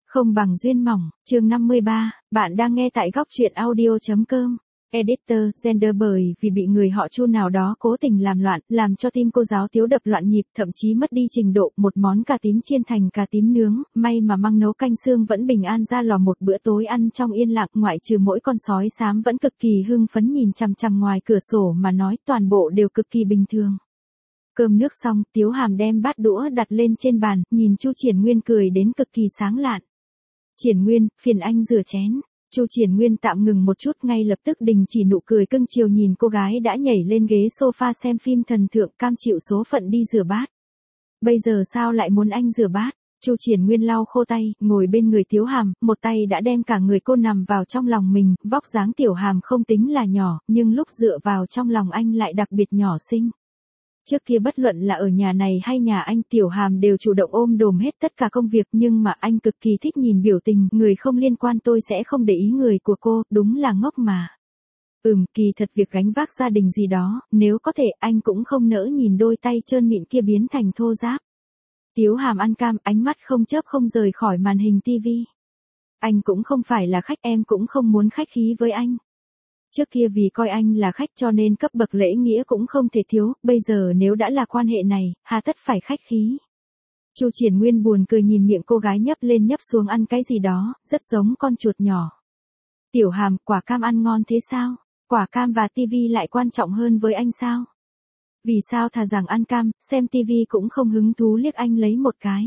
Không bằng duyên mỏng, chương 53, bạn đang nghe tại góc truyện audio.com. Editor, gender bởi vì bị người họ Chu nào đó cố tình làm loạn, làm cho tim cô giáo Tiếu đập loạn nhịp, thậm chí mất đi trình độ, một món cà tím chiên thành cà tím nướng, may mà măng nấu canh xương vẫn bình an ra lò một bữa tối ăn trong yên lặng, ngoại trừ mỗi con sói xám vẫn cực kỳ hưng phấn nhìn chằm chằm ngoài cửa sổ mà nói, toàn bộ đều cực kỳ bình thường. Cơm nước xong, Tiếu Hàm đem bát đũa đặt lên trên bàn, nhìn Chu Triển Nguyên cười đến cực kỳ sáng lạn. Triển Nguyên, phiền anh rửa chén. Chu Triển Nguyên tạm ngừng một chút, ngay lập tức đình chỉ nụ cười cưng chiều nhìn cô gái đã nhảy lên ghế sofa xem phim thần tượng, cam chịu số phận đi rửa bát. Bây giờ sao lại muốn anh rửa bát? Chu Triển Nguyên lau khô tay, ngồi bên người Tiếu Hàm, một tay đã đem cả người cô nằm vào trong lòng mình, vóc dáng Tiểu Hàm không tính là nhỏ, nhưng lúc dựa vào trong lòng anh lại đặc biệt nhỏ xinh. Trước kia bất luận là ở nhà này hay nhà anh, Tiểu Hàm đều chủ động ôm đồm hết tất cả công việc, nhưng mà anh cực kỳ thích nhìn biểu tình, người không liên quan tôi sẽ không để ý người của cô, đúng là ngốc mà. Kỳ thật việc gánh vác gia đình gì đó, nếu có thể anh cũng không nỡ nhìn đôi tay trơn mịn kia biến thành thô ráp. Tiếu Hàm ăn cam, ánh mắt không chớp không rời khỏi màn hình tivi. Anh cũng không phải là khách, em cũng không muốn khách khí với anh. Trước kia vì coi anh là khách cho nên cấp bậc lễ nghĩa cũng không thể thiếu, bây giờ nếu đã là quan hệ này, hà tất phải khách khí. Chu Triển Nguyên buồn cười nhìn miệng cô gái nhấp lên nhấp xuống ăn cái gì đó, rất giống con chuột nhỏ. Tiểu Hàm, quả cam ăn ngon thế sao? Quả cam và tivi lại quan trọng hơn với anh sao? Vì sao thà rằng ăn cam, xem tivi cũng không hứng thú liếc anh lấy một cái.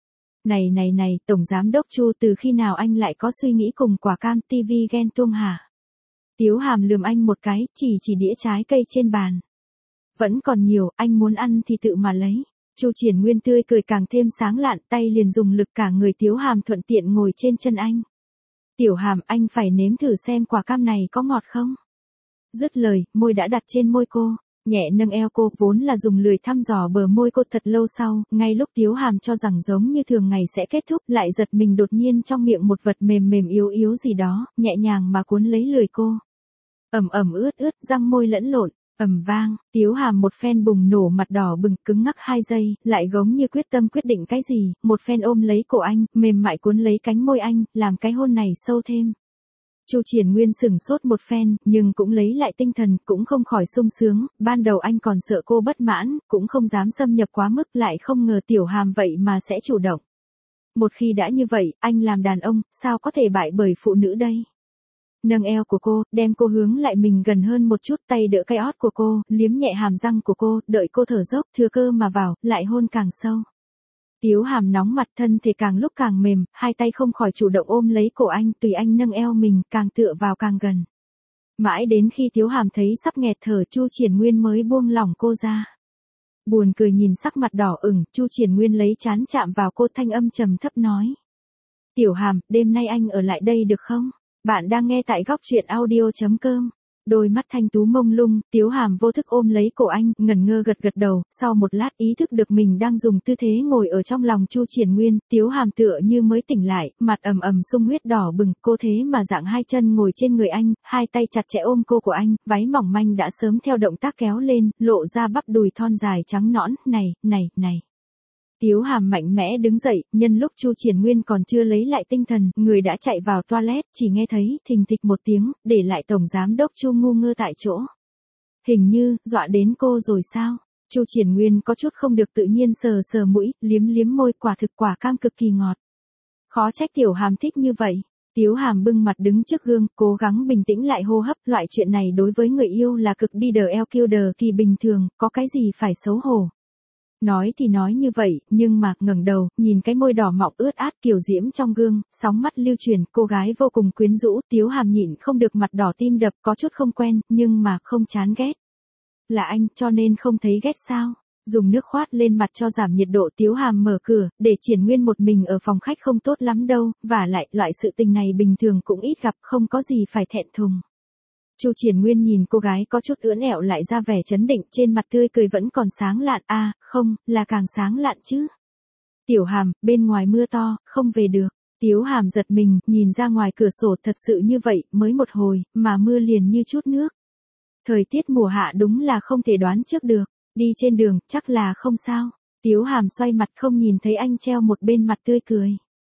Này, Tổng Giám Đốc Chu, từ khi nào anh lại có suy nghĩ cùng quả cam tivi ghen tuông hả? Tiếu Hàm lườm anh một cái, chỉ đĩa trái cây trên bàn. Vẫn còn nhiều, anh muốn ăn thì tự mà lấy. Chu Triển Nguyên tươi cười càng thêm sáng lạn, tay liền dùng lực cả người Tiếu Hàm thuận tiện ngồi trên chân anh. Tiểu Hàm, anh phải nếm thử xem quả cam này có ngọt không? Dứt lời, môi đã đặt trên môi cô, nhẹ nâng eo cô, vốn là dùng lười thăm dò bờ môi cô thật lâu sau, ngay lúc Tiếu Hàm cho rằng giống như thường ngày sẽ kết thúc, lại giật mình đột nhiên trong miệng một vật mềm yếu gì đó, nhẹ nhàng mà cuốn lấy lười cô. Ướt, răng môi lẫn lộn, vang, Tiếu Hàm một phen bùng nổ mặt đỏ bừng, cứng ngắc 2 giây, lại gống như quyết tâm quyết định cái gì, một phen ôm lấy cổ anh, mềm mại cuốn lấy cánh môi anh, làm cái hôn này sâu thêm. Chu Triển Nguyên sửng sốt một phen, nhưng cũng lấy lại tinh thần, cũng không khỏi sung sướng, ban đầu anh còn sợ cô bất mãn, cũng không dám xâm nhập quá mức, lại không ngờ Tiểu Hàm vậy mà sẽ chủ động. Một khi đã như vậy, anh làm đàn ông, sao có thể bại bởi phụ nữ đây? Nâng eo của cô, đem cô hướng lại mình gần hơn một chút, tay đỡ cái ót của cô, liếm nhẹ hàm răng của cô, đợi cô thở dốc, thừa cơ mà vào, lại hôn càng sâu. Tiếu Hàm nóng mặt, thân thể càng lúc càng mềm, hai tay không khỏi chủ động ôm lấy cổ anh, tùy anh nâng eo mình, càng tựa vào càng gần. Mãi đến khi Tiếu Hàm thấy sắp nghẹt thở, Chu Triển Nguyên mới buông lỏng cô ra. Buồn cười nhìn sắc mặt đỏ ửng, Chu Triển Nguyên lấy trán chạm vào cô, thanh âm trầm thấp nói. Tiểu Hàm, đêm nay anh ở lại đây được không? Bạn đang nghe tại góc truyện audio.com. Đôi mắt thanh tú mông lung, Tiếu Hàm vô thức ôm lấy cổ anh, ngẩn ngơ gật đầu, sau một lát ý thức được mình đang dùng tư thế ngồi ở trong lòng Chu Triển Nguyên, Tiếu Hàm tựa như mới tỉnh lại, mặt sung huyết đỏ bừng, cô thế mà dạng hai chân ngồi trên người anh, hai tay chặt chẽ ôm cô của anh, váy mỏng manh đã sớm theo động tác kéo lên, lộ ra bắp đùi thon dài trắng nõn, này. Tiếu Hàm mạnh mẽ đứng dậy, nhân lúc Chu Triển Nguyên còn chưa lấy lại tinh thần, người đã chạy vào toilet, chỉ nghe thấy thình thịch một tiếng, để lại Tổng Giám Đốc Chu ngu ngơ tại chỗ. Hình như, dọa đến cô rồi sao? Chu Triển Nguyên có chút không được tự nhiên sờ mũi, liếm môi, quả thực quả cam cực kỳ ngọt. Khó trách Tiểu Hàm thích như vậy. Tiếu Hàm bưng mặt đứng trước gương, cố gắng bình tĩnh lại hô hấp, loại chuyện này đối với người yêu là cực đi đờ eo kiêu đờ kỳ bình thường, có cái gì phải xấu hổ. Nói thì nói như vậy, nhưng mà, ngẩng đầu, nhìn cái môi đỏ mọng ướt át kiều diễm trong gương, sóng mắt lưu chuyển, cô gái vô cùng quyến rũ, Tiếu Hàm nhịn không được mặt đỏ tim đập, có chút không quen, nhưng mà không chán ghét. Là anh, cho nên không thấy ghét sao? Dùng nước khoát lên mặt cho giảm nhiệt độ, Tiếu Hàm mở cửa, để Triển Nguyên một mình ở phòng khách không tốt lắm đâu, và lại, loại sự tình này bình thường cũng ít gặp, không có gì phải thẹn thùng. Chu Triển Nguyên nhìn cô gái có chút ưỡn ẹo lại ra vẻ chấn định, trên mặt tươi cười vẫn còn sáng lạn, không, là càng sáng lạn chứ. Tiểu Hàm, bên ngoài mưa to, không về được. Tiếu Hàm giật mình, nhìn ra ngoài cửa sổ, thật sự như vậy, mới một hồi, mà mưa liền như chút nước. Thời tiết mùa hạ đúng là không thể đoán trước được, đi trên đường, chắc là không sao. Tiếu Hàm xoay mặt không nhìn thấy anh treo một bên mặt tươi cười.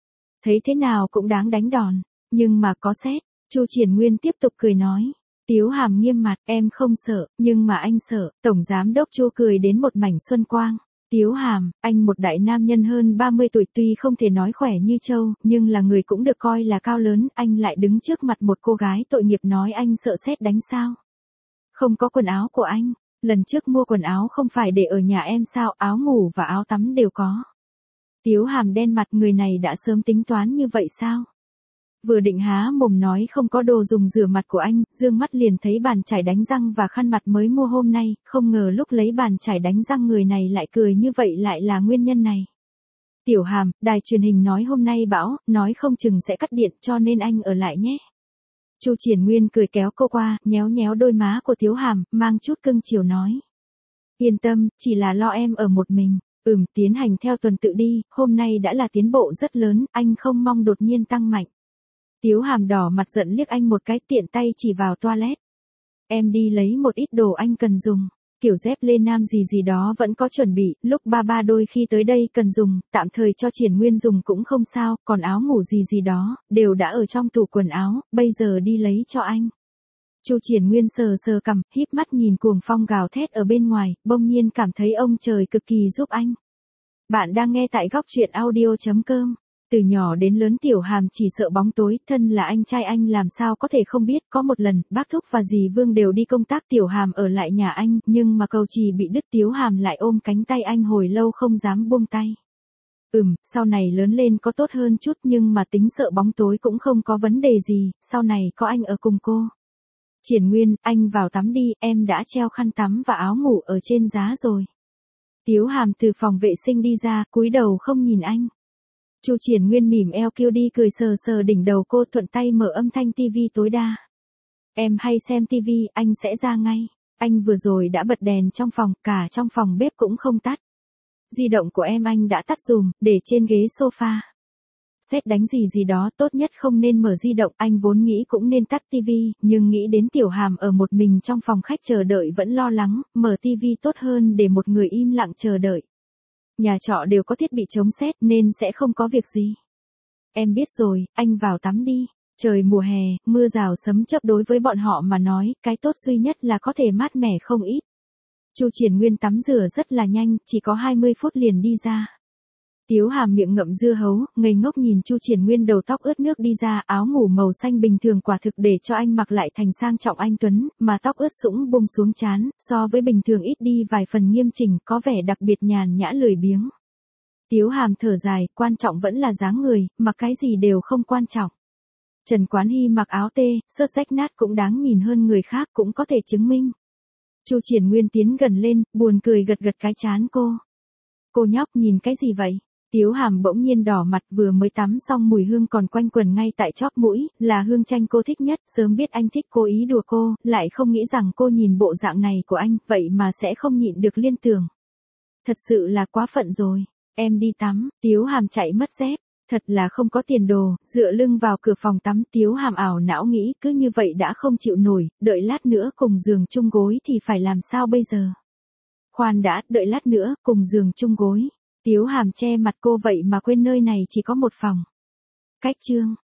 thấy thế nào cũng đáng đánh đòn, nhưng mà có xét. Chu Triển Nguyên tiếp tục cười nói. Tiếu Hàm nghiêm mặt, em không sợ, nhưng mà anh sợ. Tổng giám đốc Chu cười đến một mảnh xuân quang. Tiếu Hàm, anh một đại nam nhân hơn 30 tuổi tuy không thể nói khỏe như trâu, nhưng là người cũng được coi là cao lớn, anh lại đứng trước mặt một cô gái tội nghiệp nói anh sợ sét đánh sao? Không có quần áo của anh, lần trước mua quần áo không phải để ở nhà em sao, áo ngủ và áo tắm đều có. Tiếu Hàm đen mặt, người này đã sớm tính toán như vậy sao? Vừa định há mồm nói không có đồ dùng rửa mặt của anh, dương mắt liền thấy bàn chải đánh răng và khăn mặt mới mua hôm nay, không ngờ lúc lấy bàn chải đánh răng người này lại cười như vậy lại là nguyên nhân này. Tiểu Hàm, đài truyền hình nói hôm nay bão, nói không chừng sẽ cắt điện cho nên anh ở lại nhé. Chu Triển Nguyên cười kéo cô qua, nhéo nhéo đôi má của Tiếu Hàm, mang chút cưng chiều nói. Yên tâm, chỉ là lo em ở một mình. Tiến hành theo tuần tự đi, hôm nay đã là tiến bộ rất lớn, anh không mong đột nhiên tăng mạnh. Tiếu Hàm đỏ mặt giận liếc anh một cái, tiện tay chỉ vào toilet. Em đi lấy một ít đồ anh cần dùng. Kiểu dép lê nam gì đó vẫn có chuẩn bị, lúc ba đôi khi tới đây cần dùng, tạm thời cho Triển Nguyên dùng cũng không sao, còn áo ngủ gì đó, đều đã ở trong tủ quần áo, bây giờ đi lấy cho anh. Chu Triển Nguyên sờ cằm, híp mắt nhìn cuồng phong gào thét ở bên ngoài, bỗng nhiên cảm thấy ông trời cực kỳ giúp anh. Bạn đang nghe tại góc truyện audio.com. Từ nhỏ đến lớn Tiểu Hàm chỉ sợ bóng tối, thân là anh trai anh làm sao có thể không biết, có một lần, bác Thúc và dì Vương đều đi công tác, Tiểu Hàm ở lại nhà anh, nhưng mà cầu trì bị đứt, Tiếu Hàm lại ôm cánh tay anh hồi lâu không dám buông tay. Sau này lớn lên có tốt hơn chút nhưng mà tính sợ bóng tối cũng không có vấn đề gì, sau này có anh ở cùng cô. Triển Nguyên, anh vào tắm đi, em đã treo khăn tắm và áo ngủ ở trên giá rồi. Tiếu Hàm từ phòng vệ sinh đi ra, cúi đầu không nhìn anh. Chu Triển Nguyên mỉm eo kêu đi cười sờ đỉnh đầu cô, thuận tay mở âm thanh tivi tối đa. Em hay xem tivi, anh sẽ ra ngay. Anh vừa rồi đã bật đèn trong phòng, cả trong phòng bếp cũng không tắt. Di động của em anh đã tắt dùm, để trên ghế sofa. Sét đánh gì đó, tốt nhất không nên mở di động, anh vốn nghĩ cũng nên tắt tivi, nhưng nghĩ đến Tiểu Hàm ở một mình trong phòng khách chờ đợi vẫn lo lắng, mở tivi tốt hơn để một người im lặng chờ đợi. Nhà trọ đều có thiết bị chống sét nên sẽ không có việc gì. Em biết rồi, anh vào tắm đi. Trời mùa hè, mưa rào sấm chớp đối với bọn họ mà nói, cái tốt duy nhất là có thể mát mẻ không ít. Chu Triển Nguyên tắm rửa rất là nhanh, chỉ có 20 phút liền đi ra. Tiếu Hàm miệng ngậm dưa hấu, ngây ngốc nhìn Chu Triển Nguyên đầu tóc ướt nước đi ra, áo ngủ màu xanh bình thường quả thực để cho anh mặc lại thành sang trọng anh tuấn, mà tóc ướt sũng buông xuống trán, so với bình thường ít đi vài phần nghiêm chỉnh, có vẻ đặc biệt nhàn nhã lười biếng. Tiếu Hàm thở dài, quan trọng vẫn là dáng người, mặc cái gì đều không quan trọng. Trần Quán Hy mặc áo tê, xớt rách nát cũng đáng nhìn hơn người khác, cũng có thể chứng minh. Chu Triển Nguyên tiến gần lên, buồn cười gật cái trán cô. Cô nhóc nhìn cái gì vậy? Tiếu Hàm bỗng nhiên đỏ mặt, vừa mới tắm xong mùi hương còn quanh quẩn ngay tại chóp mũi, là hương chanh cô thích nhất, sớm biết anh thích cố ý đùa cô, lại không nghĩ rằng cô nhìn bộ dạng này của anh, vậy mà sẽ không nhịn được liên tưởng. Thật sự là quá phận rồi, em đi tắm, Tiếu Hàm chạy mất dép, thật là không có tiền đồ, dựa lưng vào cửa phòng tắm, Tiếu Hàm ảo não nghĩ cứ như vậy đã không chịu nổi, đợi lát nữa cùng giường chung gối thì phải làm sao bây giờ. Khoan đã, đợi lát nữa, cùng giường chung gối. Tiếu Hàm che mặt cô vậy mà quên nơi này chỉ có một phòng. Cách chương.